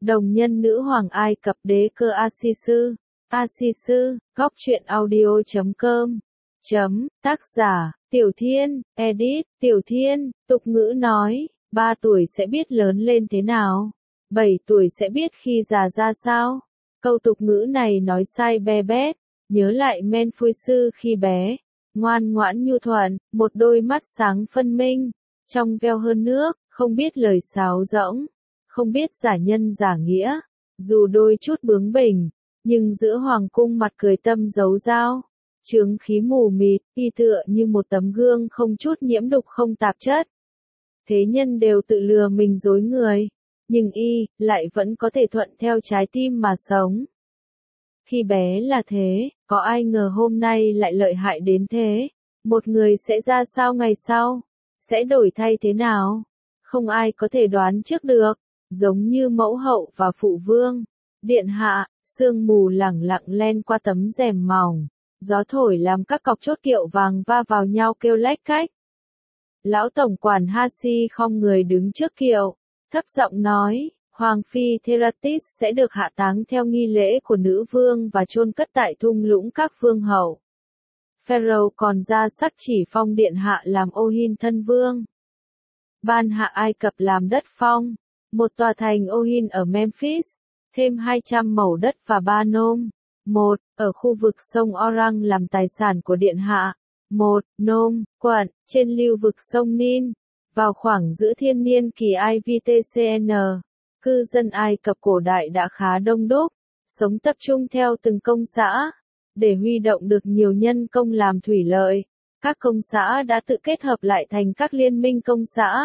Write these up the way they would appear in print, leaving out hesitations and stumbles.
Đồng nhân nữ hoàng Ai Cập đế cơ Asisu. Asisu, góc truyện audio.com. Tác giả, Tiểu Thiên, edit, Tiểu Thiên, tục ngữ nói, 3 tuổi sẽ biết lớn lên thế nào, 7 tuổi sẽ biết khi già ra sao. Câu tục ngữ này nói sai be bét, nhớ lại Menfuisu khi bé, ngoan ngoãn nhu thuận, một đôi mắt sáng phân minh, trong veo hơn nước, không biết lời sáo rỗng, không biết giả nhân giả nghĩa, dù đôi chút bướng bỉnh, nhưng giữa hoàng cung mặt cười tâm giấu dao, chướng khí mù mịt, y tựa như một tấm gương không chút nhiễm đục không tạp chất. Thế nhân đều tự lừa mình dối người, nhưng y lại vẫn có thể thuận theo trái tim mà sống. Khi bé là thế, có ai ngờ hôm nay lại lợi hại đến thế, một người sẽ ra sao ngày sau, sẽ đổi thay thế nào, không ai có thể đoán trước được, giống như mẫu hậu và phụ vương. Điện hạ, sương mù lẳng lặng len qua tấm rèm mỏng, gió thổi làm các cọc chốt kiệu vàng va vào nhau kêu lách cách. Lão tổng quản Hasi khom người đứng trước kiệu, thấp giọng nói, Hoàng phi Theratis sẽ được hạ táng theo nghi lễ của nữ vương và chôn cất tại thung lũng các vương hậu. Pharaoh còn ra sắc chỉ phong điện hạ làm Ohin thân vương. Ban hạ Ai Cập làm đất phong, một tòa thành Ohin ở Memphis, thêm 200 mẩu đất và 3 nôm. Một, ở khu vực sông Orang làm tài sản của điện hạ. Một, nôm, quận, trên lưu vực sông Nin. Vào khoảng giữa thiên niên kỳ IVTCN, cư dân Ai Cập cổ đại đã khá đông đúc, sống tập trung theo từng công xã. Để huy động được nhiều nhân công làm thủy lợi, các công xã đã tự kết hợp lại thành các liên minh công xã.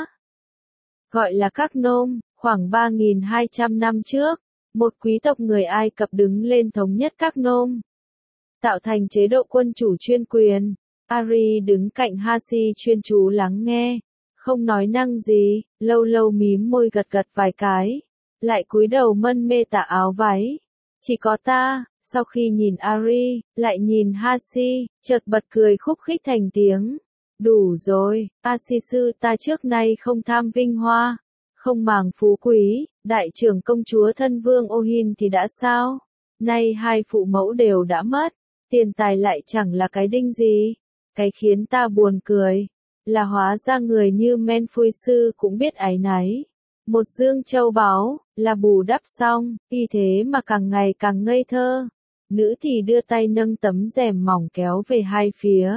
Gọi là các nôm, khoảng 3.200 năm trước, một quý tộc người Ai Cập đứng lên thống nhất các nôm, tạo thành chế độ quân chủ chuyên quyền. Ari đứng cạnh Hasi chuyên chú lắng nghe, không nói năng gì, lâu lâu mím môi gật gật vài cái, lại cúi đầu mân mê tà áo váy. Chỉ có ta, sau khi nhìn Ari, lại nhìn Hasi, chợt bật cười khúc khích thành tiếng. Đủ rồi, Asisu, ta trước nay không tham vinh hoa, không màng phú quý, đại trưởng công chúa thân vương Ohin thì đã sao? Nay hai phụ mẫu đều đã mất, tiền tài lại chẳng là cái đinh gì. Cái khiến ta buồn cười, là hóa ra người như Menfuisu cũng biết áy náy. Một dương châu báu, là bù đắp xong, y thế mà càng ngày càng ngây thơ. Nữ thì đưa tay nâng tấm rèm mỏng kéo về hai phía,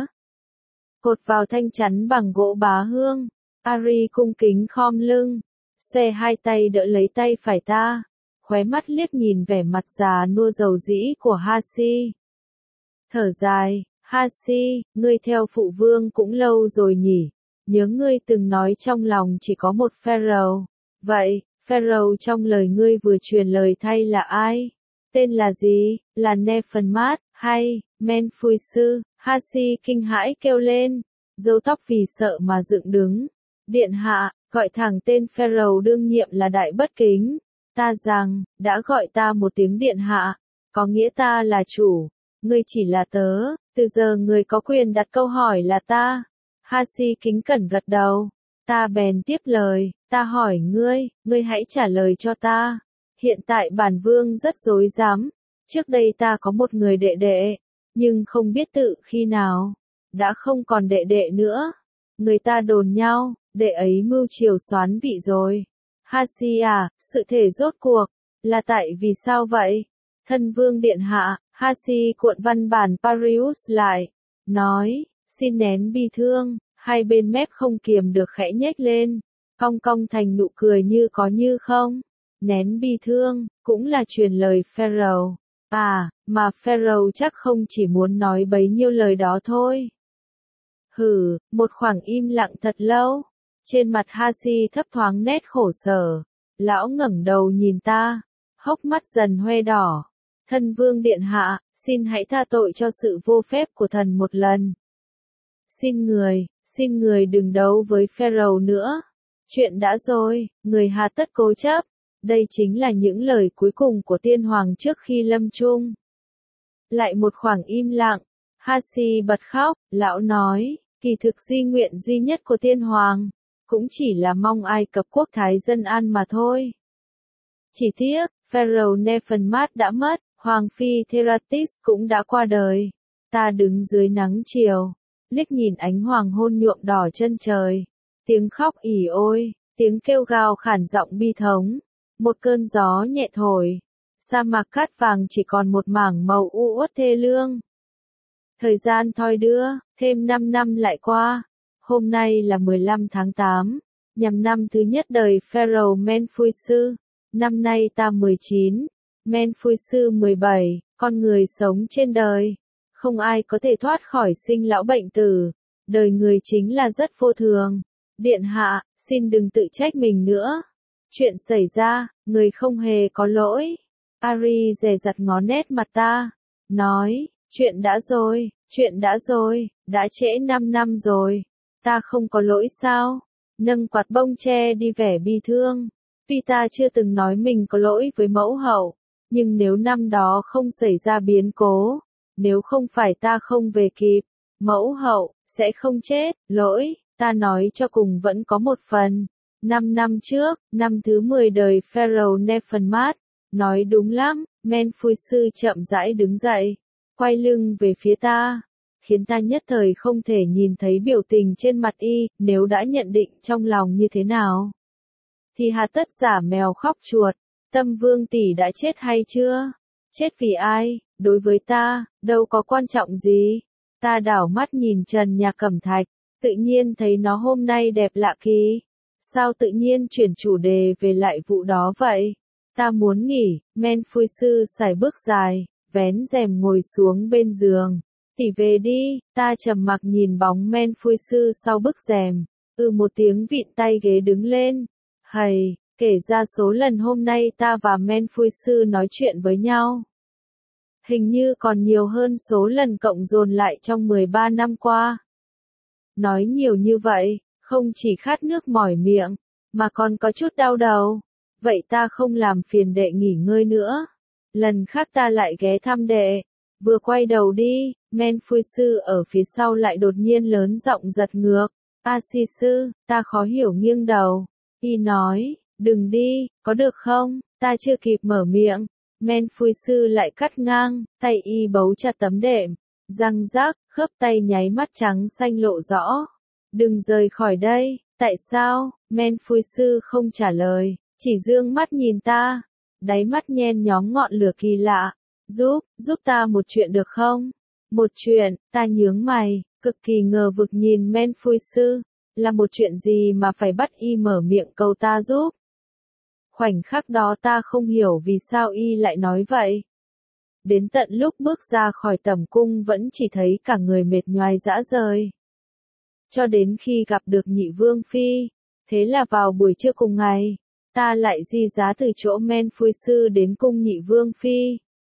cột vào thanh chắn bằng gỗ bá hương. Ari cung kính khom lưng, xòe hai tay đỡ lấy tay phải ta, khóe mắt liếc nhìn vẻ mặt già nua dầu dĩ của Hasi. Thở dài, Hasi, ngươi theo phụ vương cũng lâu rồi nhỉ, nhớ ngươi từng nói trong lòng chỉ có một Pharaoh. Vậy, Pharaoh trong lời ngươi vừa truyền lời thay là ai? Tên là gì? Là Nefermat, hay Menfuisu? Hasi kinh hãi kêu lên, râu tóc vì sợ mà dựng đứng. Điện hạ, gọi thẳng tên Pharaoh đương nhiệm là đại bất kính. Ta rằng, đã gọi ta một tiếng điện hạ, có nghĩa ta là chủ, ngươi chỉ là tớ, từ giờ ngươi có quyền đặt câu hỏi là ta. Hasi kính cẩn gật đầu, ta bèn tiếp lời, ta hỏi ngươi, ngươi hãy trả lời cho ta. Hiện tại bản vương rất rối rắm, trước đây ta có một người đệ đệ, nhưng không biết tự khi nào, đã không còn đệ đệ nữa. Người ta đồn nhau, đệ ấy mưu triều soán vị rồi. Hasi à, sự thể rốt cuộc, là tại vì sao vậy? Thân vương điện hạ, Hasi cuộn văn bản Parius lại, nói, xin nén bi thương, hai bên mép không kiềm được khẽ nhếch lên, cong cong thành nụ cười như có như không. Nén bi thương, cũng là truyền lời Pharaoh. À, mà Pharaoh chắc không chỉ muốn nói bấy nhiêu lời đó thôi. Hừ, một khoảng im lặng thật lâu. Trên mặt Hasi thấp thoáng nét khổ sở. Lão ngẩng đầu nhìn ta, hốc mắt dần hoe đỏ. Thân vương điện hạ, xin hãy tha tội cho sự vô phép của thần một lần. Xin người đừng đấu với Pharaoh nữa. Chuyện đã rồi, người hà tất cố chấp. Đây chính là những lời cuối cùng của tiên hoàng trước khi lâm chung. Lại một khoảng im lặng, Hasi bật khóc, lão nói, kỳ thực di nguyện duy nhất của tiên hoàng, cũng chỉ là mong Ai Cập quốc thái dân an mà thôi. Chỉ tiếc, Pharaoh Nefermat đã mất, Hoàng phi Theratis cũng đã qua đời. Ta đứng dưới nắng chiều, liếc nhìn ánh hoàng hôn nhuộm đỏ chân trời. Tiếng khóc ỉ ôi, tiếng kêu gào khản giọng bi thống. Một cơn gió nhẹ thổi. Sa mạc cát vàng chỉ còn một mảng màu u uất thê lương. Thời gian thoi đưa, thêm 5 năm lại qua. Hôm nay là 15 tháng 8, nhằm năm thứ nhất đời Pharaoh Menfuisu. Năm nay ta 19, Menfuisu 17, con người sống trên đời. Không ai có thể thoát khỏi sinh lão bệnh tử. Đời người chính là rất vô thường. Điện hạ, xin đừng tự trách mình nữa. Chuyện xảy ra, người không hề có lỗi. Ari dè dặt ngó nét mặt ta. Nói, chuyện đã rồi, đã trễ 5 năm rồi. Ta không có lỗi sao? Nâng quạt bông che đi vẻ bi thương. Tuy ta chưa từng nói mình có lỗi với mẫu hậu, nhưng nếu năm đó không xảy ra biến cố, nếu không phải ta không về kịp, mẫu hậu sẽ không chết. Lỗi, ta nói cho cùng vẫn có một phần. 5 năm trước, năm thứ 10 đời Pharaoh Nefermat, nói đúng lắm. Menfuisu chậm rãi đứng dậy, quay lưng về phía ta, khiến ta nhất thời không thể nhìn thấy biểu tình trên mặt y. Nếu đã nhận định trong lòng như thế nào, thì hà tất giả mèo khóc chuột. Tâm Vương tỷ đã chết hay chưa? Chết vì ai? Đối với ta, đâu có quan trọng gì. Ta đảo mắt nhìn trần nhà cẩm thạch, tự nhiên thấy nó hôm nay đẹp lạ kỳ. Sao tự nhiên chuyển chủ đề về lại vụ đó vậy? Ta muốn nghỉ. Menfuisu sải bước dài, vén rèm ngồi xuống bên giường. Tỷ về đi. Ta trầm mặc nhìn bóng Menfuisu sau bức rèm. Một tiếng vịn tay ghế đứng lên. Hầy, kể ra số lần hôm nay ta và Menfuisu nói chuyện với nhau. Hình như còn nhiều hơn số lần cộng dồn lại trong 13 năm qua. Nói nhiều như vậy, không chỉ khát nước mỏi miệng, mà còn có chút đau đầu. Vậy ta không làm phiền đệ nghỉ ngơi nữa. Lần khác ta lại ghé thăm đệ. Vừa quay đầu đi, Menfuisu ở phía sau lại đột nhiên lớn giọng giật ngược. Asisu, ta khó hiểu nghiêng đầu. Y nói, đừng đi, có được không? Ta chưa kịp mở miệng. Menfuisu lại cắt ngang, tay y bấu chặt tấm đệm. Răng rác, khớp tay nháy mắt trắng xanh lộ rõ. Đừng rời khỏi đây. Tại sao? Menfuisu không trả lời, chỉ dương mắt nhìn ta. Đáy mắt nhen nhóm ngọn lửa kỳ lạ. Giúp ta một chuyện được không? Một chuyện. Ta nhướng mày, cực kỳ ngờ vực nhìn Menfuisu. Là một chuyện gì mà phải bắt y mở miệng cầu ta giúp? Khoảnh khắc đó ta không hiểu vì sao y lại nói vậy. Đến tận lúc bước ra khỏi tẩm cung vẫn chỉ thấy cả người mệt nhoài rã rời. Cho đến khi gặp được Nhị Vương Phi. Thế là vào buổi trưa cùng ngày, ta lại di giá từ chỗ Menfuisu đến cung Nhị Vương Phi.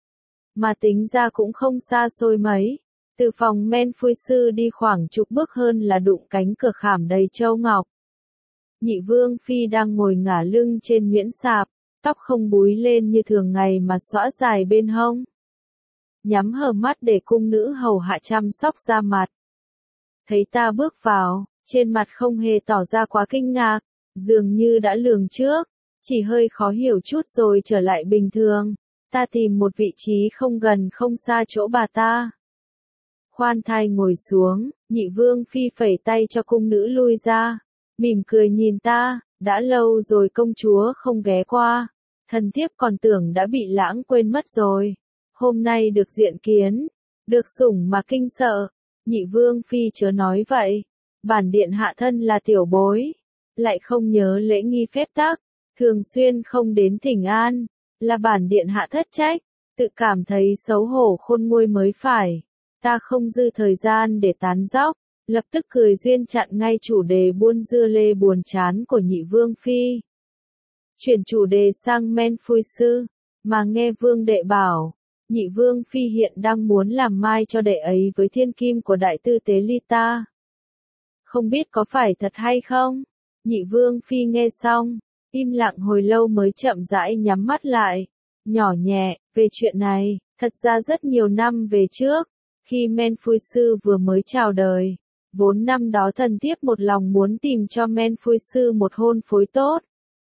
Mà tính ra cũng không xa xôi mấy. Từ phòng Menfuisu đi khoảng chục bước hơn là đụng cánh cửa khảm đầy châu ngọc. Nhị Vương Phi đang ngồi ngả lưng trên miễn sạp, tóc không búi lên như thường ngày mà xõa dài bên hông. Nhắm hờ mắt để cung nữ hầu hạ chăm sóc da mặt. Thấy ta bước vào, trên mặt không hề tỏ ra quá kinh ngạc, dường như đã lường trước, chỉ hơi khó hiểu chút rồi trở lại bình thường. Ta tìm một vị trí không gần không xa chỗ bà ta. Khoan thai ngồi xuống, Nhị Vương Phi phẩy tay cho cung nữ lui ra, mỉm cười nhìn ta. Đã lâu rồi công chúa không ghé qua, thần thiếp còn tưởng đã bị lãng quên mất rồi. Hôm nay được diện kiến, được sủng mà kinh sợ. Nhị Vương Phi chớ nói vậy, bản điện hạ thân là tiểu bối, lại không nhớ lễ nghi phép tắc, thường xuyên không đến thỉnh an, là bản điện hạ thất trách, tự cảm thấy xấu hổ khôn nguôi mới phải. Ta không dư thời gian để tán dóc, lập tức cười duyên chặn ngay chủ đề buôn dưa lê buồn chán của Nhị Vương Phi. Chuyển chủ đề sang Menfuisu, mà nghe Vương đệ bảo, Nhị Vương Phi hiện đang muốn làm mai cho đệ ấy với thiên kim của đại tư tế Lita. Không biết có phải thật hay không? Nhị Vương Phi nghe xong, im lặng hồi lâu mới chậm rãi nhắm mắt lại, nhỏ nhẹ, về chuyện này, thật ra rất nhiều năm về trước, khi Menfuisu vừa mới chào đời, vốn năm đó thần thiếp một lòng muốn tìm cho Menfuisu một hôn phối tốt.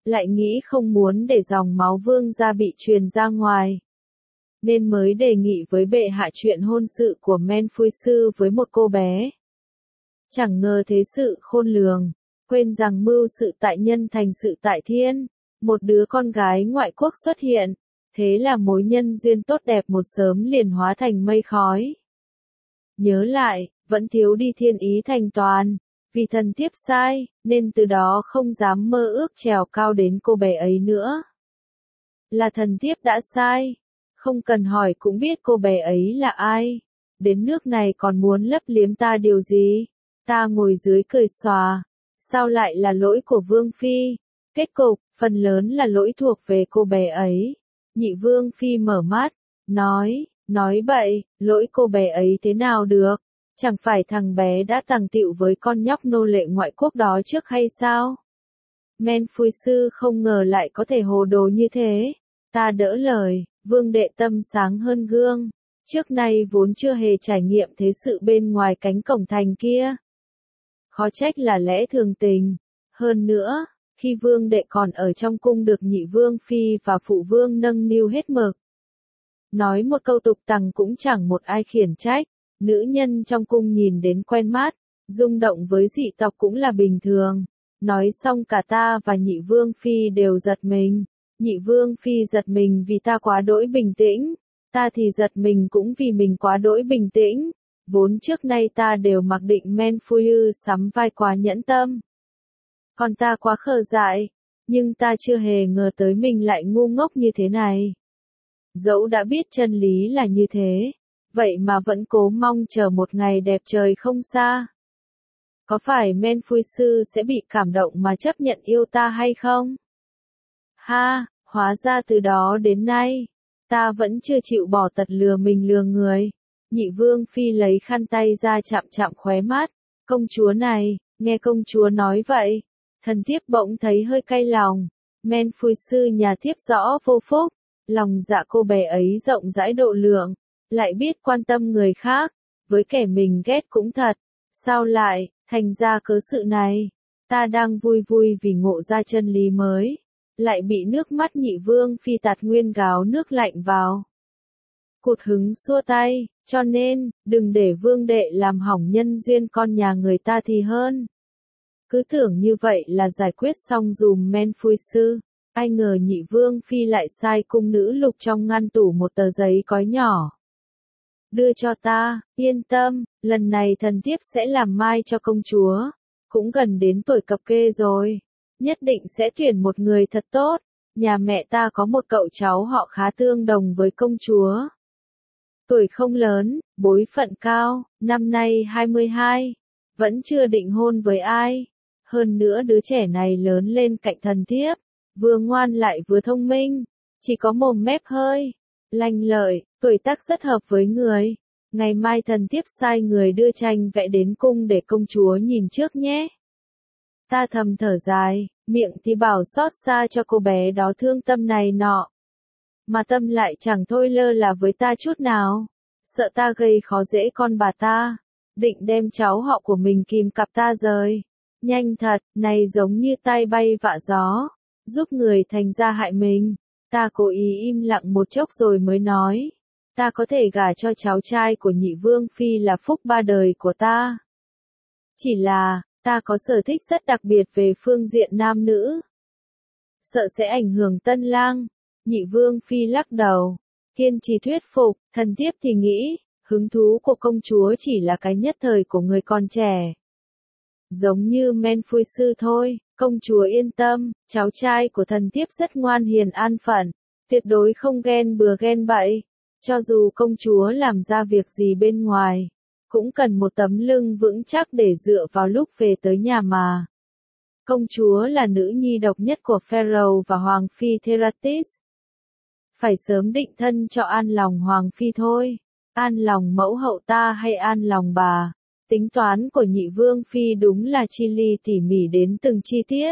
lại nghĩ không muốn để dòng máu vương gia bị truyền ra ngoài, nên mới đề nghị với bệ hạ chuyện hôn sự của Menfuy sư với một cô bé. Chẳng ngờ thế sự khôn lường, quên rằng mưu sự tại nhân thành sự tại thiên, một đứa con gái ngoại quốc xuất hiện, thế là mối nhân duyên tốt đẹp một sớm liền hóa thành mây khói. Nhớ lại, vẫn thiếu đi thiên ý thành toàn, vì thần thiếp sai, nên từ đó không dám mơ ước trèo cao đến cô bé ấy nữa. Là thần thiếp đã sai, không cần hỏi cũng biết cô bé ấy là ai, đến nước này còn muốn lấp liếm ta điều gì, ta ngồi dưới cười xòa, sao lại là lỗi của Vương Phi, kết cục, phần lớn là lỗi thuộc về cô bé ấy. Nhị Vương Phi mở mắt, nói bậy, lỗi cô bé ấy thế nào được, chẳng phải thằng bé đã tàng tiệu với con nhóc nô lệ ngoại quốc đó trước hay sao? Menfuy sư không ngờ lại có thể hồ đồ như thế, ta đỡ lời, Vương đệ tâm sáng hơn gương, trước nay vốn chưa hề trải nghiệm thế sự bên ngoài cánh cổng thành kia. Khó trách là lẽ thường tình, hơn nữa, khi Vương đệ còn ở trong cung được Nhị Vương Phi và Phụ Vương nâng niu hết mực. Nói một câu tục tằng cũng chẳng một ai khiển trách, nữ nhân trong cung nhìn đến quen mắt, rung động với dị tộc cũng là bình thường. Nói xong cả ta và Nhị Vương Phi đều giật mình. Nhị Vương Phi giật mình vì ta quá đỗi bình tĩnh, ta thì giật mình cũng vì mình quá đỗi bình tĩnh. Vốn trước nay ta đều mặc định Menfuy sắm vai quá nhẫn tâm. Còn ta quá khờ dại, nhưng ta chưa hề ngờ tới mình lại ngu ngốc như thế này. Dẫu đã biết chân lý là như thế, vậy mà vẫn cố mong chờ một ngày đẹp trời không xa. Có phải Menfuy sư sẽ bị cảm động mà chấp nhận yêu ta hay không? Ha, hóa ra từ đó đến nay, ta vẫn chưa chịu bỏ tật lừa mình lừa người. Nhị Vương Phi lấy khăn tay ra chạm chạm khóe mắt, công chúa này, nghe công chúa nói vậy, thần thiếp bỗng thấy hơi cay lòng. Menfuy sư nhà thiếp rõ vô phúc, lòng dạ cô bé ấy rộng rãi độ lượng, lại biết quan tâm người khác, với kẻ mình ghét cũng thật, sao lại thành ra cớ sự này? Ta đang vui vui vì ngộ ra chân lý mới, lại bị nước mắt Nhị Vương Phi tạt nguyên gáo nước lạnh vào. Cụt hứng xua tay, cho nên, đừng để Vương đệ làm hỏng nhân duyên con nhà người ta thì hơn. Cứ tưởng như vậy là giải quyết xong dùm Menfuy sư, ai ngờ Nhị Vương Phi lại sai cung nữ lục trong ngăn tủ một tờ giấy cói nhỏ. Đưa cho ta, yên tâm, lần này thần thiếp sẽ làm mai cho công chúa, cũng gần đến tuổi cập kê rồi, nhất định sẽ tuyển một người thật tốt, nhà mẹ ta có một cậu cháu họ khá tương đồng với công chúa. Tuổi không lớn, bối phận cao, năm nay 22, vẫn chưa định hôn với ai, hơn nữa đứa trẻ này lớn lên cạnh thần thiếp, vừa ngoan lại vừa thông minh, chỉ có mồm mép hơi lanh lợi, tuổi tác rất hợp với người. Ngày mai thần thiếp sai người đưa tranh vẽ đến cung để công chúa nhìn trước nhé. Ta thầm thở dài, miệng thì bảo xót xa cho cô bé đó thương tâm này nọ, mà tâm lại chẳng thôi lơ là với ta chút nào, sợ ta gây khó dễ con bà ta, định đem cháu họ của mình kìm cặp ta rời. Nhanh thật, này giống như tai bay vạ gió, giúp người thành ra hại mình. Ta cố ý im lặng một chốc rồi mới nói, ta có thể gả cho cháu trai của Nhị Vương Phi là phúc ba đời của ta. Chỉ là, ta có sở thích rất đặc biệt về phương diện nam nữ. Sợ sẽ ảnh hưởng tân lang. Nhị Vương Phi lắc đầu, kiên trì thuyết phục, thần thiếp thì nghĩ, hứng thú của công chúa chỉ là cái nhất thời của người còn trẻ. Giống như Menfuy sư thôi, công chúa yên tâm, cháu trai của thần thiếp rất ngoan hiền an phận, tuyệt đối không ghen bừa ghen bậy. Cho dù công chúa làm ra việc gì bên ngoài, cũng cần một tấm lưng vững chắc để dựa vào lúc về tới nhà mà. Công chúa là nữ nhi độc nhất của Pharaoh và Hoàng Phi Theratis. Phải sớm định thân cho an lòng Hoàng Phi thôi. An lòng mẫu hậu ta hay an lòng bà. Tính toán của Nhị Vương Phi đúng là chi ly tỉ mỉ đến từng chi tiết.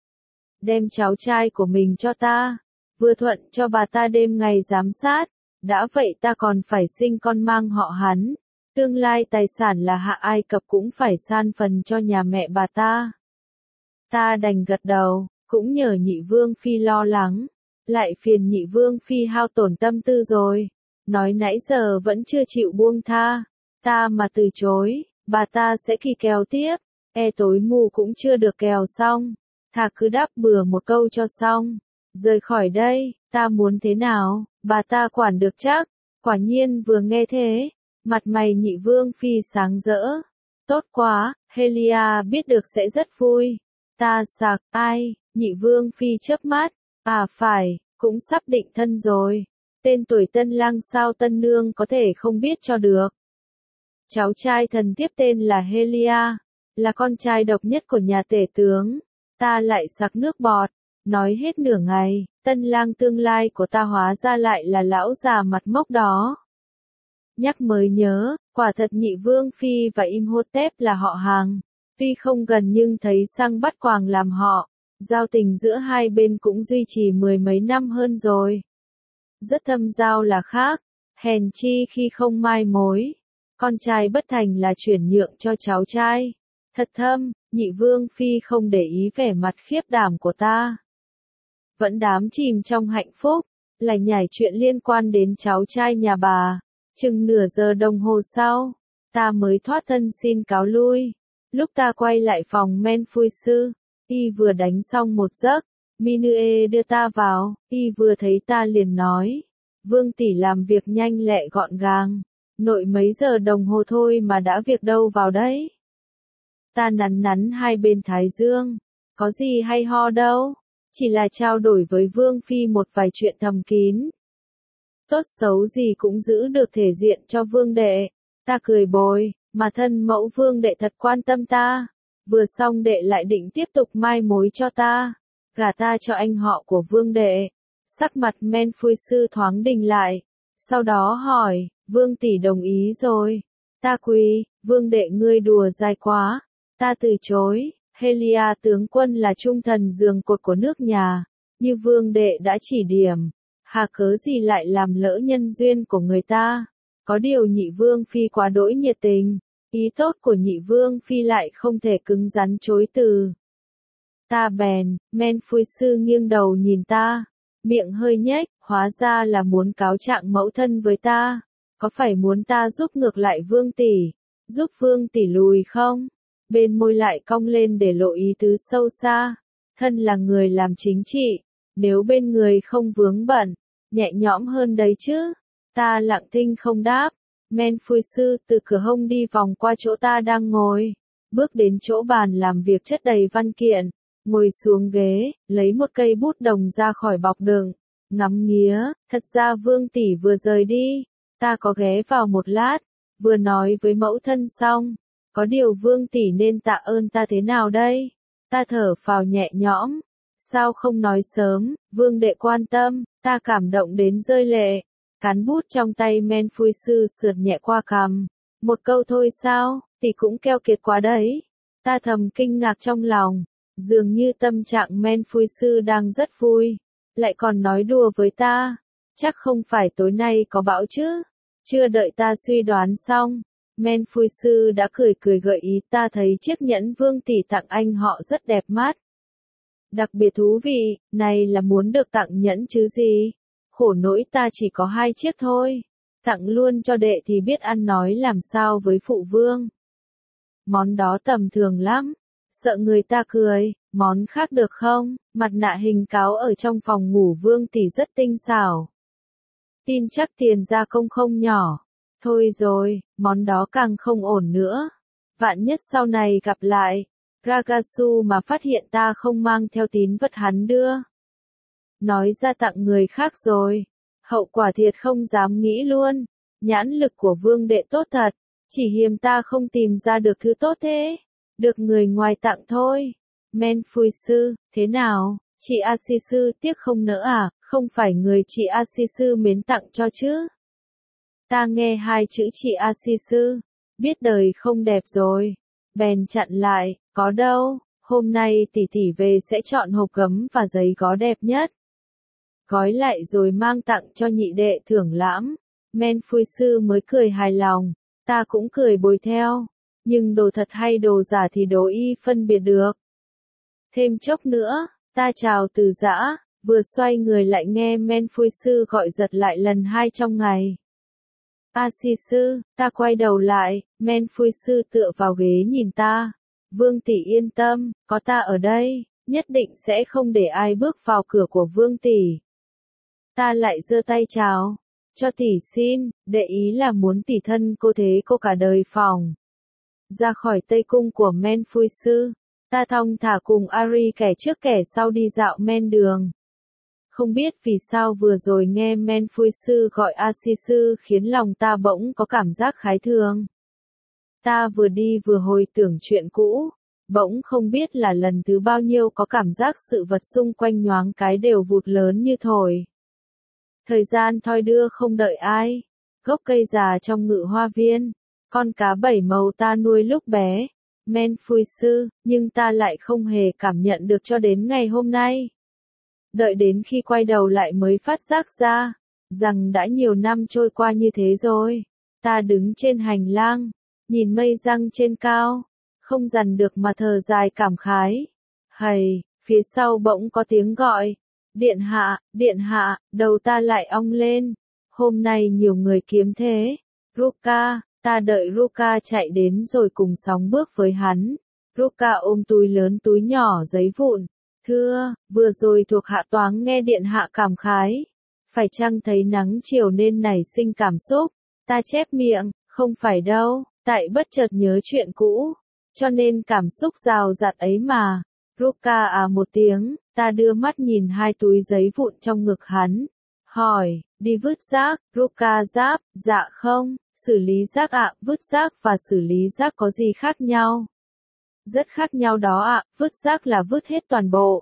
Đem cháu trai của mình cho ta, vừa thuận cho bà ta đêm ngày giám sát, đã vậy ta còn phải sinh con mang họ hắn, tương lai tài sản là Hạ Ai Cập cũng phải san phần cho nhà mẹ bà ta. Ta đành gật đầu, cũng nhờ nhị vương phi lo lắng, lại phiền nhị vương phi hao tổn tâm tư rồi, nói nãy giờ vẫn chưa chịu buông tha, ta mà từ chối, bà ta sẽ kỳ kèo tiếp, tối mù cũng chưa được kèo xong, thà cứ đáp bừa một câu cho xong, rời khỏi đây, ta muốn thế nào, bà ta quản được chắc, quả nhiên vừa nghe thế, mặt mày nhị vương phi sáng rỡ, tốt quá, Helia biết được sẽ rất vui, ta sạc, ai, nhị vương phi chớp mắt, phải, cũng sắp định thân rồi, tên tuổi tân lang sao tân nương có thể không biết cho được. Cháu trai thần tiếp tên là Helia, là con trai độc nhất của nhà tể tướng, ta lại sặc nước bọt, nói hết nửa ngày, tân lang tương lai của ta hóa ra lại là lão già mặt mốc đó. Nhắc mới nhớ, quả thật nhị vương phi và Imhotep là họ hàng, tuy không gần nhưng thấy sang bắt quàng làm họ, giao tình giữa hai bên cũng duy trì mười mấy năm hơn rồi. Rất thâm giao là khác, hèn chi khi không mai mối, con trai bất thành là chuyển nhượng cho cháu trai. Thật thâm, nhị vương phi không để ý vẻ mặt khiếp đảm của ta. Vẫn đắm chìm trong hạnh phúc, lại nhảy chuyện liên quan đến cháu trai nhà bà. Chừng nửa giờ đồng hồ sau, ta mới thoát thân xin cáo lui. Lúc ta quay lại phòng men phui sư, y vừa đánh xong một giấc, Minue đưa ta vào, y vừa thấy ta liền nói. Vương tỷ làm việc nhanh lẹ gọn gàng, nội mấy giờ đồng hồ thôi mà đã việc đâu vào đấy. Ta nắn nắn hai bên thái dương, có gì hay ho đâu, chỉ là trao đổi với Vương Phi một vài chuyện thầm kín. Tốt xấu gì cũng giữ được thể diện cho Vương đệ, ta cười bồi, mà thân mẫu Vương đệ thật quan tâm ta, vừa xong đệ lại định tiếp tục mai mối cho ta, gả ta cho anh họ của Vương đệ. Sắc mặt men phui sư thoáng đình lại, sau đó hỏi, Vương tỷ đồng ý rồi, ta quỳ, Vương đệ ngươi đùa dài quá. Ta từ chối, Helia tướng quân là trung thần giường cột của nước nhà, như vương đệ đã chỉ điểm, hà cớ gì lại làm lỡ nhân duyên của người ta, có điều nhị vương phi quá đỗi nhiệt tình, ý tốt của nhị vương phi lại không thể cứng rắn chối từ. Ta bèn, men phui sư nghiêng đầu nhìn ta, miệng hơi nhếch, hóa ra là muốn cáo trạng mẫu thân với ta, có phải muốn ta giúp ngược lại vương tỷ, giúp vương tỷ lùi không? Bên môi lại cong lên để lộ ý tứ sâu xa, thân là người làm chính trị, nếu bên người không vướng bận, nhẹ nhõm hơn đấy chứ. Ta lặng thinh không đáp, men phui sư từ cửa hông đi vòng qua chỗ ta đang ngồi, bước đến chỗ bàn làm việc chất đầy văn kiện, ngồi xuống ghế, lấy một cây bút đồng ra khỏi bọc đựng, ngắm nghía, thật ra Vương tỷ vừa rời đi, ta có ghé vào một lát, vừa nói với mẫu thân xong. Có điều Vương tỷ nên tạ ơn ta thế nào đây? Ta thở phào nhẹ nhõm. Sao không nói sớm, Vương đệ quan tâm, ta cảm động đến rơi lệ. Cán bút trong tay men phui sư sượt nhẹ qua cằm. Một câu thôi sao, tỷ cũng keo kiệt quá đấy. Ta thầm kinh ngạc trong lòng. Dường như tâm trạng men phui sư đang rất vui. Lại còn nói đùa với ta. Chắc không phải tối nay có bão chứ. Chưa đợi ta suy đoán xong. Men phui sư đã cười cười gợi ý ta thấy chiếc nhẫn Vương tỷ tặng anh họ rất đẹp mắt. Đặc biệt thú vị, này là muốn được tặng nhẫn chứ gì. Khổ nỗi ta chỉ có 2 chiếc thôi. Tặng luôn cho đệ thì biết ăn nói làm sao với phụ vương. Món đó tầm thường lắm. Sợ người ta cười, món khác được không? Mặt nạ hình cáo ở trong phòng ngủ Vương tỷ rất tinh xảo. Tin chắc tiền gia công không nhỏ. Thôi rồi, món đó càng không ổn nữa. Vạn nhất sau này gặp lại, Ragasu mà phát hiện ta không mang theo tín vật hắn đưa. Nói ra tặng người khác rồi. Hậu quả thiệt không dám nghĩ luôn. Nhãn lực của Vương đệ tốt thật. Chỉ hiềm ta không tìm ra được thứ tốt thế. Được người ngoài tặng thôi. Men phui sư, thế nào? Chị Asisu tiếc không nỡ à? Không phải người chị Asisu mến tặng cho chứ? Ta nghe 2 chữ chị Asisu, biết đời không đẹp rồi, bèn chặn lại, có đâu, hôm nay tỷ tỷ về sẽ chọn hộp gấm và giấy gó đẹp nhất. Gói lại rồi mang tặng cho nhị đệ thưởng lãm, men phui sư mới cười hài lòng, ta cũng cười bồi theo, nhưng đồ thật hay đồ giả thì đố y phân biệt được. Thêm chốc nữa, Ta chào từ giã, vừa xoay người lại nghe Menfui sư gọi giật lại lần hai trong ngày. A si sư, ta quay đầu lại, Menfui sư tựa vào ghế nhìn ta. Vương tỷ yên tâm, có ta ở đây, nhất định sẽ không để ai bước vào cửa của Vương tỷ. Ta lại giơ tay chào, cho tỷ xin, để ý là muốn tỷ thân cô thế cô cả đời phòng. Ra khỏi Tây Cung của Menfui sư, ta thong thả cùng Ari kẻ trước kẻ sau đi dạo men đường. Không biết vì sao vừa rồi nghe Menfui sư gọi A si sư khiến lòng ta bỗng có cảm giác khái thường. Ta vừa đi vừa hồi tưởng chuyện cũ, bỗng không biết là lần thứ bao nhiêu có cảm giác sự vật xung quanh nhoáng cái đều vụt lớn như thổi. Thời gian thoi đưa không đợi ai, gốc cây già trong ngự hoa viên, con cá bảy màu ta nuôi lúc bé, Menfui sư, nhưng ta lại không hề cảm nhận được cho đến ngày hôm nay. Đợi đến khi quay đầu lại mới phát giác ra, rằng đã nhiều năm trôi qua như thế rồi. Ta đứng trên hành lang, nhìn mây giăng trên cao, không dằn được mà thở dài cảm khái. Hầy, phía sau bỗng có tiếng gọi. Điện hạ, đầu ta lại ong lên. Hôm nay nhiều người kiếm thế. Ruka, ta đợi Ruka chạy đến rồi cùng sóng bước với hắn. Ruka ôm túi lớn túi nhỏ giấy vụn. Thưa, vừa rồi thuộc hạ toáng nghe điện hạ cảm khái. Phải chăng thấy nắng chiều nên nảy sinh cảm xúc? Ta chép miệng, không phải đâu, tại bất chợt nhớ chuyện cũ. Cho nên cảm xúc rào rạt ấy mà. Ruka à một tiếng, ta đưa mắt nhìn hai túi giấy vụn trong ngực hắn. Hỏi, đi vứt rác, Ruka đáp, dạ không, xử lý rác ạ, vứt rác và xử lý rác có gì khác nhau? Rất khác nhau đó ạ, vứt rác là vứt hết toàn bộ.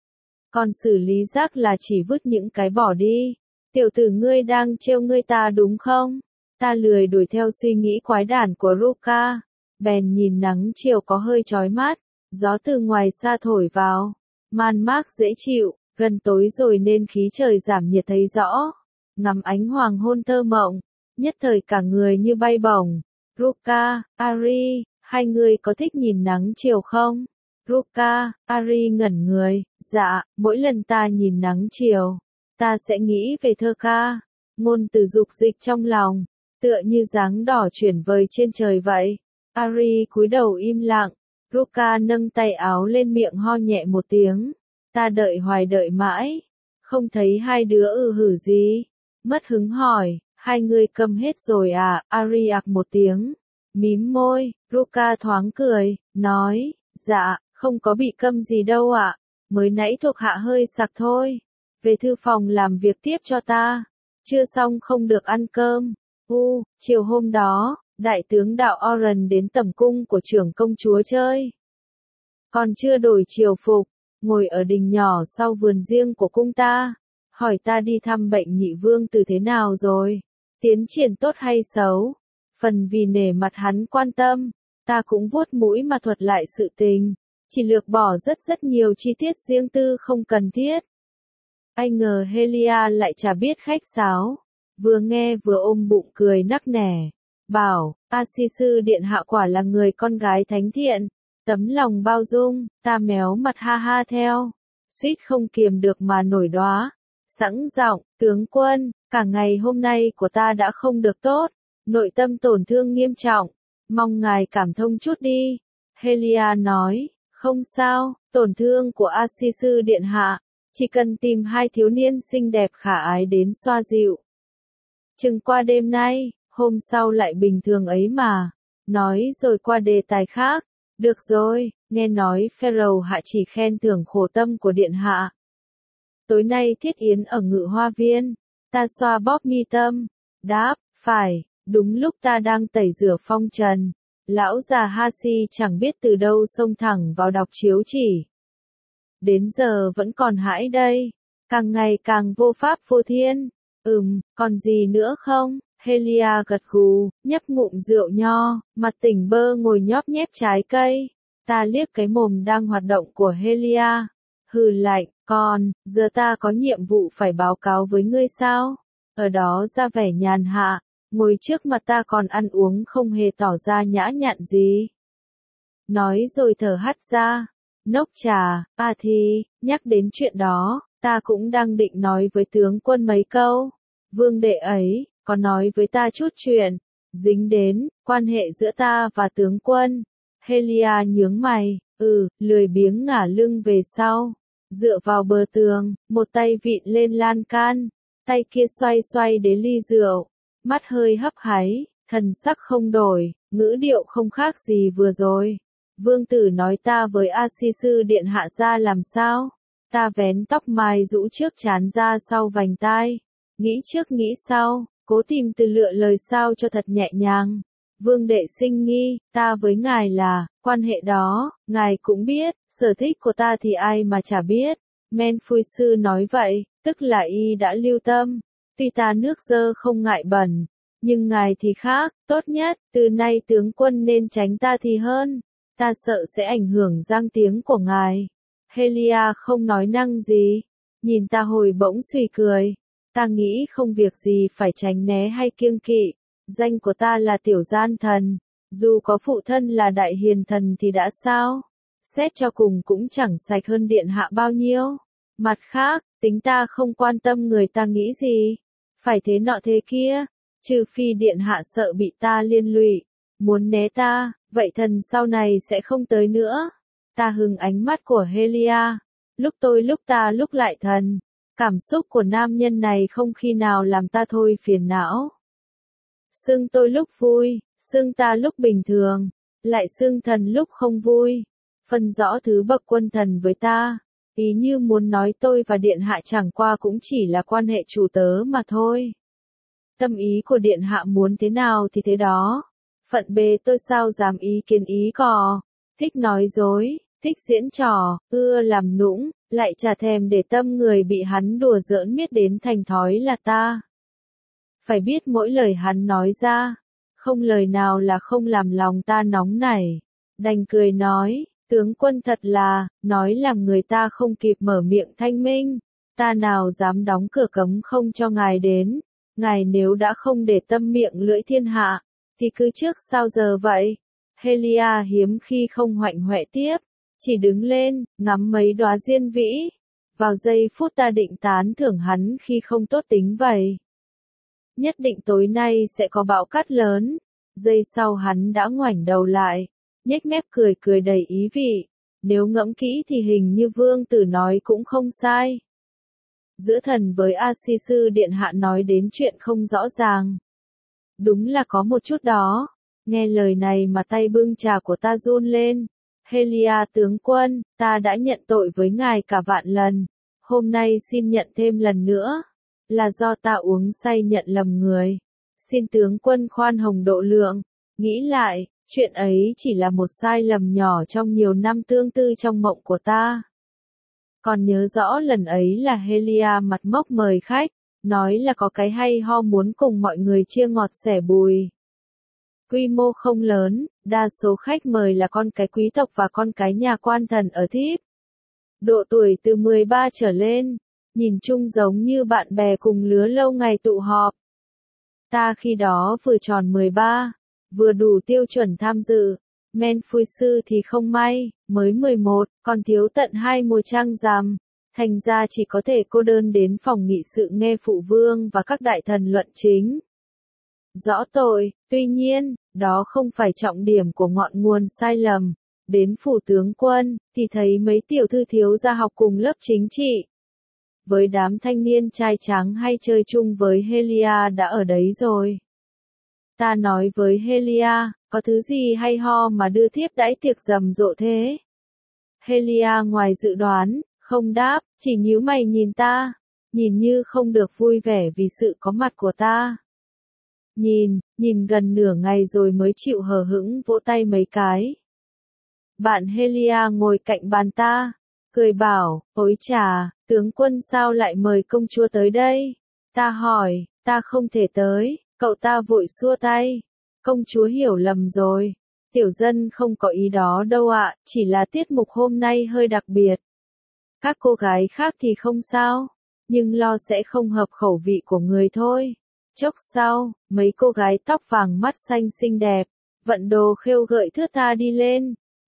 Còn xử lý rác là chỉ vứt những cái bỏ đi. Tiểu tử ngươi đang trêu ngươi ta đúng không? Ta lười đuổi theo suy nghĩ quái đản của Ruka. Bèn nhìn nắng chiều có hơi chói mát, gió từ ngoài xa thổi vào, man mác dễ chịu, gần tối rồi nên khí trời giảm nhiệt thấy rõ, ngắm ánh hoàng hôn thơ mộng, nhất thời cả người như bay bổng. Ruka, Ari, hai người có thích nhìn nắng chiều không? Ruka, Ari ngẩn người, dạ, mỗi lần ta nhìn nắng chiều, ta sẽ nghĩ về thơ ca, ngôn từ dục dịch trong lòng, tựa như dáng đỏ chuyển vời trên trời vậy. Ari cúi đầu im lặng, Ruka nâng tay áo lên miệng ho nhẹ một tiếng. Ta đợi hoài đợi mãi, không thấy hai đứa hử gì. Mất hứng hỏi, hai người câm hết rồi à? Ari ạc một tiếng, mím môi, Ruka thoáng cười, nói, dạ, không có bị câm gì đâu ạ, mới nãy thuộc hạ hơi sặc thôi. Về thư phòng làm việc tiếp cho ta, chưa xong không được ăn cơm. Chiều hôm đó, đại tướng đạo Oren đến tẩm cung của trưởng công chúa chơi. Còn chưa đổi triều phục, ngồi ở đình nhỏ sau vườn riêng của cung ta, hỏi ta đi thăm bệnh nhị vương từ thế nào rồi, tiến triển tốt hay xấu. Phần vì nể mặt hắn quan tâm, ta cũng vuốt mũi mà thuật lại sự tình, chỉ lược bỏ rất nhiều chi tiết riêng tư không cần thiết. Ai ngờ Helia lại chả biết khách sáo, vừa nghe vừa ôm bụng cười nắc nẻ, bảo, A si sư điện hạ quả là người con gái thánh thiện, tấm lòng bao dung. Ta méo mặt ha ha theo, suýt không kiềm được mà nổi đoá, sẵn giọng, tướng quân, cả ngày hôm nay của ta đã không được tốt, nội tâm tổn thương nghiêm trọng, mong ngài cảm thông chút đi. Helia nói, không sao, tổn thương của A si sư điện hạ, chỉ cần tìm hai thiếu niên xinh đẹp khả ái đến xoa dịu. Chừng qua đêm nay, hôm sau lại bình thường ấy mà. Nói rồi qua đề tài khác. Được rồi, nghe nói Pharaoh hạ chỉ khen thưởng khổ tâm của điện hạ. Tối nay thiết yến ở ngự hoa viên. Ta xoa bóp mi tâm. Đáp, phải, đúng lúc ta đang tẩy rửa phong trần. Lão già Hasi chẳng biết từ đâu xông thẳng vào đọc chiếu chỉ. Đến giờ vẫn còn hãi đây. Càng ngày càng vô pháp vô thiên. Còn gì nữa không? Helia gật gù, nhấp ngụm rượu nho, mặt tỉnh bơ ngồi nhóp nhép trái cây. Ta liếc cái mồm đang hoạt động của Helia. Hừ lạnh, giờ ta có nhiệm vụ phải báo cáo với ngươi sao? Ở đó ra vẻ nhàn hạ, ngồi trước mặt ta còn ăn uống không hề tỏ ra nhã nhặn gì. Nói rồi thở hắt ra, Nốc trà, nhắc đến chuyện đó, ta cũng đang định nói với tướng quân mấy câu. Vương đệ ấy, có nói với ta chút chuyện, dính đến, quan hệ giữa ta và tướng quân. Helia nhướng mày, lười biếng ngả lưng về sau, dựa vào bờ tường, một tay vịn lên lan can, tay kia xoay xoay đế ly rượu, mắt hơi hấp háy, thần sắc không đổi, ngữ điệu không khác gì vừa rồi. Vương tử nói ta với A Si sư điện hạ ra làm sao? Ta vén tóc mai rũ trước trán ra sau vành tai, nghĩ trước nghĩ sau, cố tìm từ lựa lời sao cho thật nhẹ nhàng. Vương đệ sinh nghi, ta với ngài là, quan hệ đó, ngài cũng biết, sở thích của ta thì ai mà chả biết. Men Phui sư nói vậy, tức là y đã lưu tâm. Tuy ta nước dơ không ngại bẩn, nhưng ngài thì khác, tốt nhất, từ nay tướng quân nên tránh ta thì hơn. Ta sợ sẽ ảnh hưởng danh tiếng của ngài. Helia không nói năng gì, nhìn ta hồi bỗng suy cười. Ta nghĩ không việc gì phải tránh né hay kiêng kỵ. Danh của ta là tiểu gian thần, dù có phụ thân là đại hiền thần thì đã sao? Xét cho cùng cũng chẳng sạch hơn điện hạ bao nhiêu. Mặt khác, tính ta không quan tâm người ta nghĩ gì, phải thế nọ thế kia, trừ phi điện hạ sợ bị ta liên lụy, muốn né ta, vậy thần sau này sẽ không tới nữa. Ta hừng ánh mắt của Helia, lúc tôi lúc ta lúc lại thần, cảm xúc của nam nhân này không khi nào làm ta thôi phiền não. Xưng tôi lúc vui, xưng ta lúc bình thường, lại xưng thần lúc không vui, phân rõ thứ bậc quân thần với ta, ý như muốn nói tôi và điện hạ chẳng qua cũng chỉ là quan hệ chủ tớ mà thôi. Tâm ý của điện hạ muốn thế nào thì thế đó, phận bề tôi sao dám ý kiến ý cò, thích nói dối, thích diễn trò, ưa làm nũng, lại chả thèm để tâm người bị hắn đùa giỡn miết đến thành thói là ta. Phải biết mỗi lời hắn nói ra, không lời nào là không làm lòng ta nóng nảy, đành cười nói, tướng quân thật là, nói làm người ta không kịp mở miệng thanh minh, ta nào dám đóng cửa cấm không cho ngài đến, ngài nếu đã không để tâm miệng lưỡi thiên hạ, thì cứ trước sao giờ vậy? Helia hiếm khi không hoạnh hoẹ tiếp, chỉ đứng lên, ngắm mấy đóa diên vĩ, vào giây phút ta định tán thưởng hắn khi không tốt tính vậy. Nhất định tối nay sẽ có bão cát lớn. Giây sau hắn đã ngoảnh đầu lại, nhếch mép cười cười đầy ý vị. Nếu ngẫm kỹ thì hình như vương tử nói cũng không sai. Giữa thần với A Si sư điện hạ nói đến chuyện không rõ ràng. Đúng là có một chút đó. Nghe lời này mà tay bưng trà của ta run lên. Helia tướng quân, ta đã nhận tội với ngài cả vạn lần. Hôm nay xin nhận thêm lần nữa. Là do ta uống say nhận lầm người. Xin tướng quân khoan hồng độ lượng. Nghĩ lại, chuyện ấy chỉ là một sai lầm nhỏ trong nhiều năm tương tư trong mộng của ta. Còn nhớ rõ lần ấy là Helia mặt mốc mời khách, nói là có cái hay ho muốn cùng mọi người chia ngọt sẻ bùi. Quy mô không lớn, đa số khách mời là con cái quý tộc và con cái nhà quan thần ở Thiếp. Độ tuổi từ 13 trở lên, nhìn chung giống như bạn bè cùng lứa lâu ngày tụ họp. Ta khi đó vừa tròn 13, vừa đủ tiêu chuẩn tham dự. Men Phui sư thì không may, mới 11, còn thiếu tận 2 mùa trăng rằm. Thành ra chỉ có thể cô đơn đến phòng nghị sự nghe phụ vương và các đại thần luận chính. Rõ tội, tuy nhiên, đó không phải trọng điểm của ngọn nguồn sai lầm. Đến phủ tướng quân, thì thấy mấy tiểu thư thiếu gia học cùng lớp chính trị. Với đám thanh niên trai tráng hay chơi chung với Helia đã ở đấy rồi. Ta nói với Helia, có thứ gì hay ho mà đưa thiếp đãi tiệc rầm rộ thế? Helia ngoài dự đoán, không đáp, chỉ nhíu mày nhìn ta, nhìn như không được vui vẻ vì sự có mặt của ta. Nhìn gần nửa ngày rồi mới chịu hờ hững vỗ tay mấy cái. Bạn Helia ngồi cạnh bàn ta, cười bảo, ôi chà, tướng quân sao lại mời công chúa tới đây? Ta hỏi, ta không thể tới, cậu ta vội xua tay. Công chúa hiểu lầm rồi. Tiểu dân không có ý đó đâu ạ, chỉ là tiết mục hôm nay hơi đặc biệt. Các cô gái khác thì không sao, nhưng lo sẽ không hợp khẩu vị của người thôi. Chốc sau, mấy cô gái tóc vàng mắt xanh xinh đẹp, vận đồ khêu gợi thướt tha đi lên.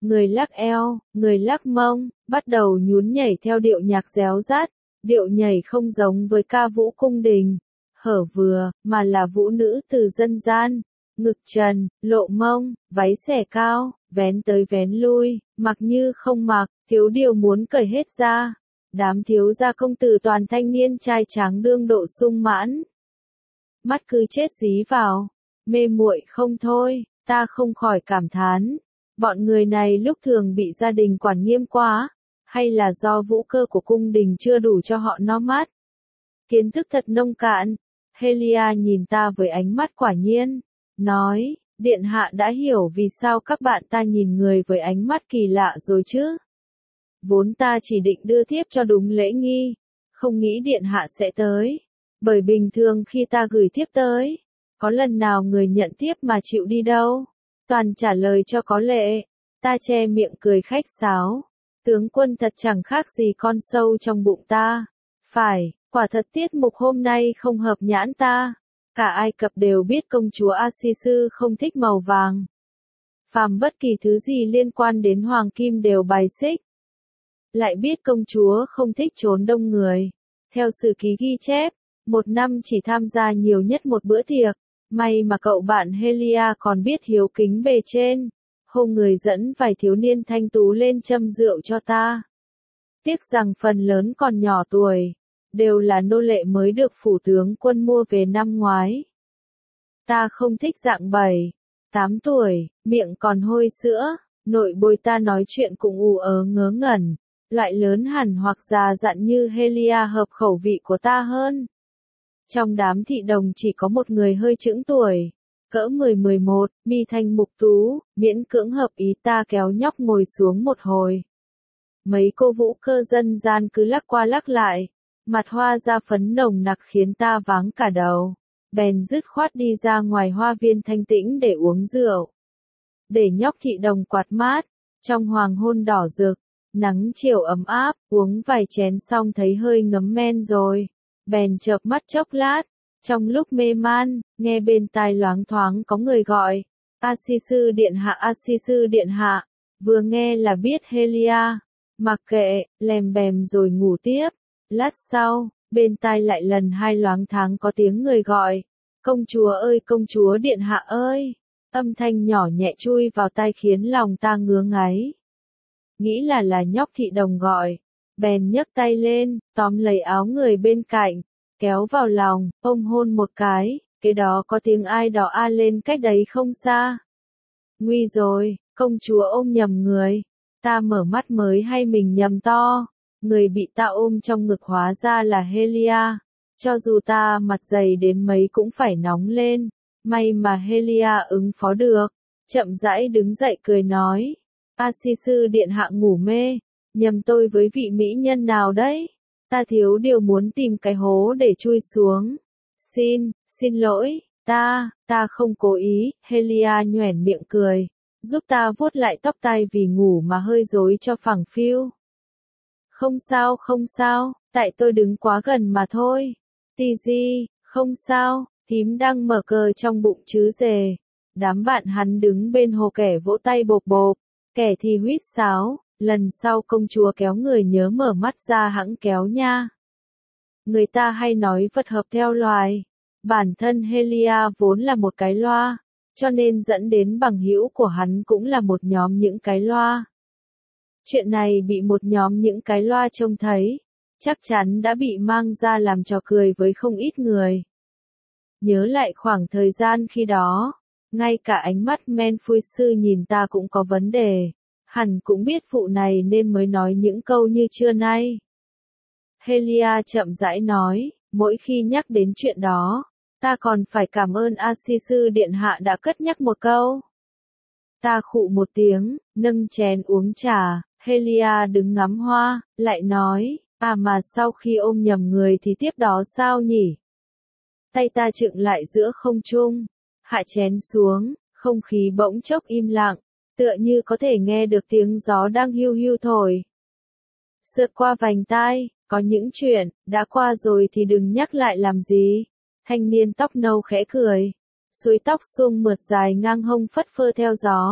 người lắc eo, người lắc mông, bắt đầu nhún nhảy theo điệu nhạc réo rắt. Điệu nhảy không giống với ca vũ cung đình, hở vừa, mà là vũ nữ từ dân gian. Ngực trần, lộ mông, váy xẻ cao, vén tới vén lui, mặc như không mặc, thiếu điều muốn cởi hết ra. Đám thiếu gia công tử toàn thanh niên trai tráng đương độ sung mãn. Mắt cứ chết dí vào, mê muội không thôi, ta không khỏi cảm thán. Bọn người này lúc thường bị gia đình quản nghiêm quá, hay là do vũ cơ của cung đình chưa đủ cho họ no mắt. Kiến thức thật nông cạn. Helia nhìn ta với ánh mắt quả nhiên, nói, điện hạ đã hiểu vì sao các bạn ta nhìn người với ánh mắt kỳ lạ rồi chứ. Vốn ta chỉ định đưa thiếp cho đúng lễ nghi, không nghĩ điện hạ sẽ tới. Bởi bình thường khi ta gửi thiếp tới, có lần nào người nhận thiếp mà chịu đi đâu. Toàn trả lời cho có lệ. Ta che miệng cười khách sáo. Tướng quân thật chẳng khác gì con sâu trong bụng ta. Phải, quả thật tiết mục hôm nay không hợp nhãn ta. Cả Ai Cập đều biết công chúa A-si-sư không thích màu vàng. Phàm bất kỳ thứ gì liên quan đến hoàng kim đều bài xích. Lại biết công chúa không thích trốn đông người. Theo sử ký ghi chép, một năm chỉ tham gia nhiều nhất một bữa tiệc. May mà cậu bạn Helia còn biết hiếu kính bề trên. Hôm người dẫn vài thiếu niên thanh tú lên châm rượu cho ta. Tiếc rằng phần lớn còn nhỏ tuổi. Đều là nô lệ mới được phủ tướng quân mua về năm ngoái. Ta không thích dạng 7, 8 tuổi, miệng còn hôi sữa, nội bối ta nói chuyện cũng ù ớ ngớ ngẩn. Loại lớn hẳn hoặc già dặn như Helia hợp khẩu vị của ta hơn. Trong đám thị đồng chỉ có một người hơi chững tuổi, cỡ 10-11, mi thanh mục tú, miễn cưỡng hợp ý ta kéo nhóc ngồi xuống một hồi. Mấy cô vũ cơ dân gian cứ lắc qua lắc lại, mặt hoa da phấn nồng nặc khiến ta váng cả đầu. Bèn dứt khoát đi ra ngoài hoa viên thanh tĩnh để uống rượu. Để nhóc thị đồng quạt mát, trong hoàng hôn đỏ rực, nắng chiều ấm áp, uống vài chén xong thấy hơi ngấm men rồi. Bèn chợp mắt chốc lát, trong lúc mê man, nghe bên tai loáng thoáng có người gọi, A-si-sư điện hạ A-si-sư điện hạ, vừa nghe là biết Helia, mặc kệ, lèm bèm rồi ngủ tiếp. Lát sau, bên tai lại lần hai loáng thoáng có tiếng người gọi, công chúa ơi công chúa điện hạ ơi, âm thanh nhỏ nhẹ chui vào tai khiến lòng ta ngứa ngáy. Nghĩ là nhóc thị đồng gọi. Bèn nhấc tay lên, tóm lấy áo người bên cạnh, kéo vào lòng, ôm hôn một cái đó có tiếng ai đó a lên cách đấy không xa. Nguy rồi, công chúa ôm nhầm người. Ta mở mắt mới hay mình nhầm to. Người bị ta ôm trong ngực hóa ra là Helia. Cho dù ta mặt dày đến mấy cũng phải nóng lên. May mà Helia ứng phó được. Chậm rãi đứng dậy cười nói. A-si-sư điện hạ ngủ mê. Nhầm tôi với vị mỹ nhân nào đấy? Ta thiếu điều muốn tìm cái hố để chui xuống. Xin lỗi, ta không cố ý. Helia nhoẻn miệng cười, giúp ta vuốt lại tóc tai vì ngủ mà hơi rối cho phẳng phiu. Không sao, tại tôi đứng quá gần mà thôi. Tì không sao, thím đang mở cờ trong bụng chứ dề. Đám bạn hắn đứng bên hồ kẻ vỗ tay bộp bộp, kẻ thì huýt sáo. Lần sau công chúa kéo người nhớ mở mắt ra hẵng kéo nha. Người ta hay nói vật hợp theo loài. Bản thân Helia vốn là một cái loa, cho nên dẫn đến bằng hữu của hắn cũng là một nhóm những cái loa. Chuyện này bị một nhóm những cái loa trông thấy, chắc chắn đã bị mang ra làm trò cười với không ít người. Nhớ lại khoảng thời gian khi đó, ngay cả ánh mắt men phui sư nhìn ta cũng có vấn đề. Hẳn cũng biết vụ này nên mới nói những câu như trưa nay. Helia chậm rãi nói, mỗi khi nhắc đến chuyện đó, ta còn phải cảm ơn A-si-sư điện hạ đã cất nhắc một câu. Ta khụ một tiếng, nâng chén uống trà. Helia đứng ngắm hoa, lại nói, mà sau khi ôm nhầm người thì tiếp đó sao nhỉ? Tay ta chựng lại giữa không trung, hạ chén xuống, không khí bỗng chốc im lặng. Tựa như có thể nghe được tiếng gió đang hiu hiu thổi. Sượt qua vành tai, có những chuyện, đã qua rồi thì đừng nhắc lại làm gì. Thanh niên tóc nâu khẽ cười. Suối tóc suông mượt dài ngang hông phất phơ theo gió.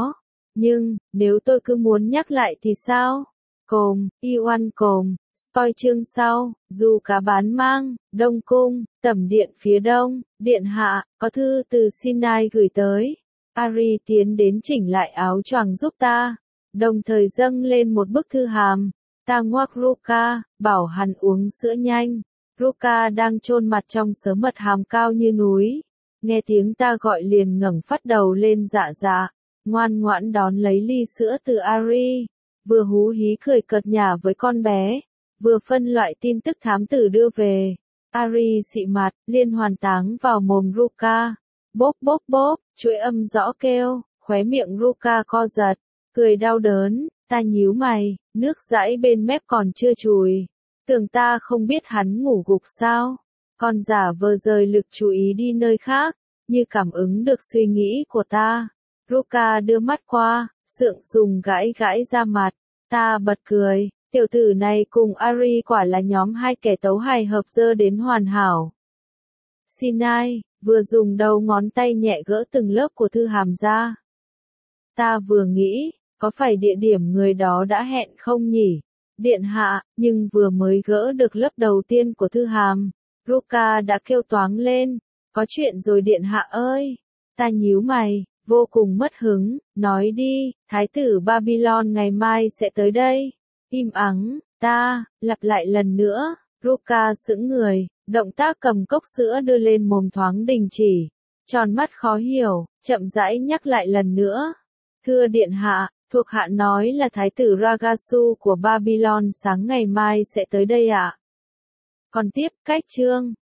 Nhưng, nếu tôi cứ muốn nhắc lại thì sao? Iwan cồm, spoil chương sau, dù cá bán mang, Đông Cung, tẩm điện phía đông, điện hạ, có thư từ Sinai gửi tới. Ari tiến đến chỉnh lại áo choàng giúp ta, đồng thời dâng lên một bức thư hàm. Ta ngoắc Ruka, bảo hắn uống sữa nhanh. Ruka đang chôn mặt trong sớ mật hàm cao như núi. Nghe tiếng ta gọi liền ngẩng phát đầu lên dạ dạ, ngoan ngoãn đón lấy ly sữa từ Ari. Vừa hú hí cười cợt nhả với con bé, vừa phân loại tin tức thám tử đưa về. Ari xị mặt, liên hoàn táng vào mồm Ruka. Bốp bốp bốp, chuỗi âm rõ kêu, khóe miệng Ruka co giật, cười đau đớn, ta nhíu mày, nước dãi bên mép còn chưa chùi. Tưởng ta không biết hắn ngủ gục sao? Con giả vờ rời lực chú ý đi nơi khác, như cảm ứng được suy nghĩ của ta. Ruka đưa mắt qua, sượng sùng gãi gãi ra mặt. Ta bật cười, tiểu tử này cùng Ari quả là nhóm hai kẻ tấu hài hợp dơ đến hoàn hảo. Sinai, vừa dùng đầu ngón tay nhẹ gỡ từng lớp của thư hàm ra. Ta vừa nghĩ, có phải địa điểm người đó đã hẹn không nhỉ? Điện hạ, nhưng vừa mới gỡ được lớp đầu tiên của thư hàm, Ruka đã kêu toáng lên, có chuyện rồi điện hạ ơi. Ta nhíu mày, vô cùng mất hứng, nói đi, thái tử Babylon ngày mai sẽ tới đây. Im ắng, ta, lặp lại lần nữa, Ruka sững người, động tác cầm cốc sữa đưa lên mồm thoáng đình chỉ, tròn mắt khó hiểu, chậm rãi nhắc lại lần nữa. Thưa điện hạ, thuộc hạ nói là thái tử Ragasu của Babylon sáng ngày mai sẽ tới đây ạ. Còn tiếp, cách chương.